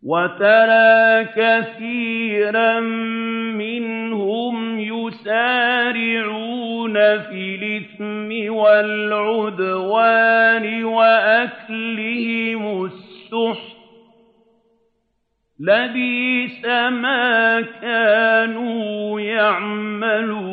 وَتَرَىٰ كَثِيرًا مِّنْهُمْ يُسَارِعُونَ فِي الْإِثْمِ وَالْعُدْوَانِ وَأَكْلِهِمُ السُّحْتَ ۚ لَبِئْسَ مَا كَانُوا يَعْمَلُونَ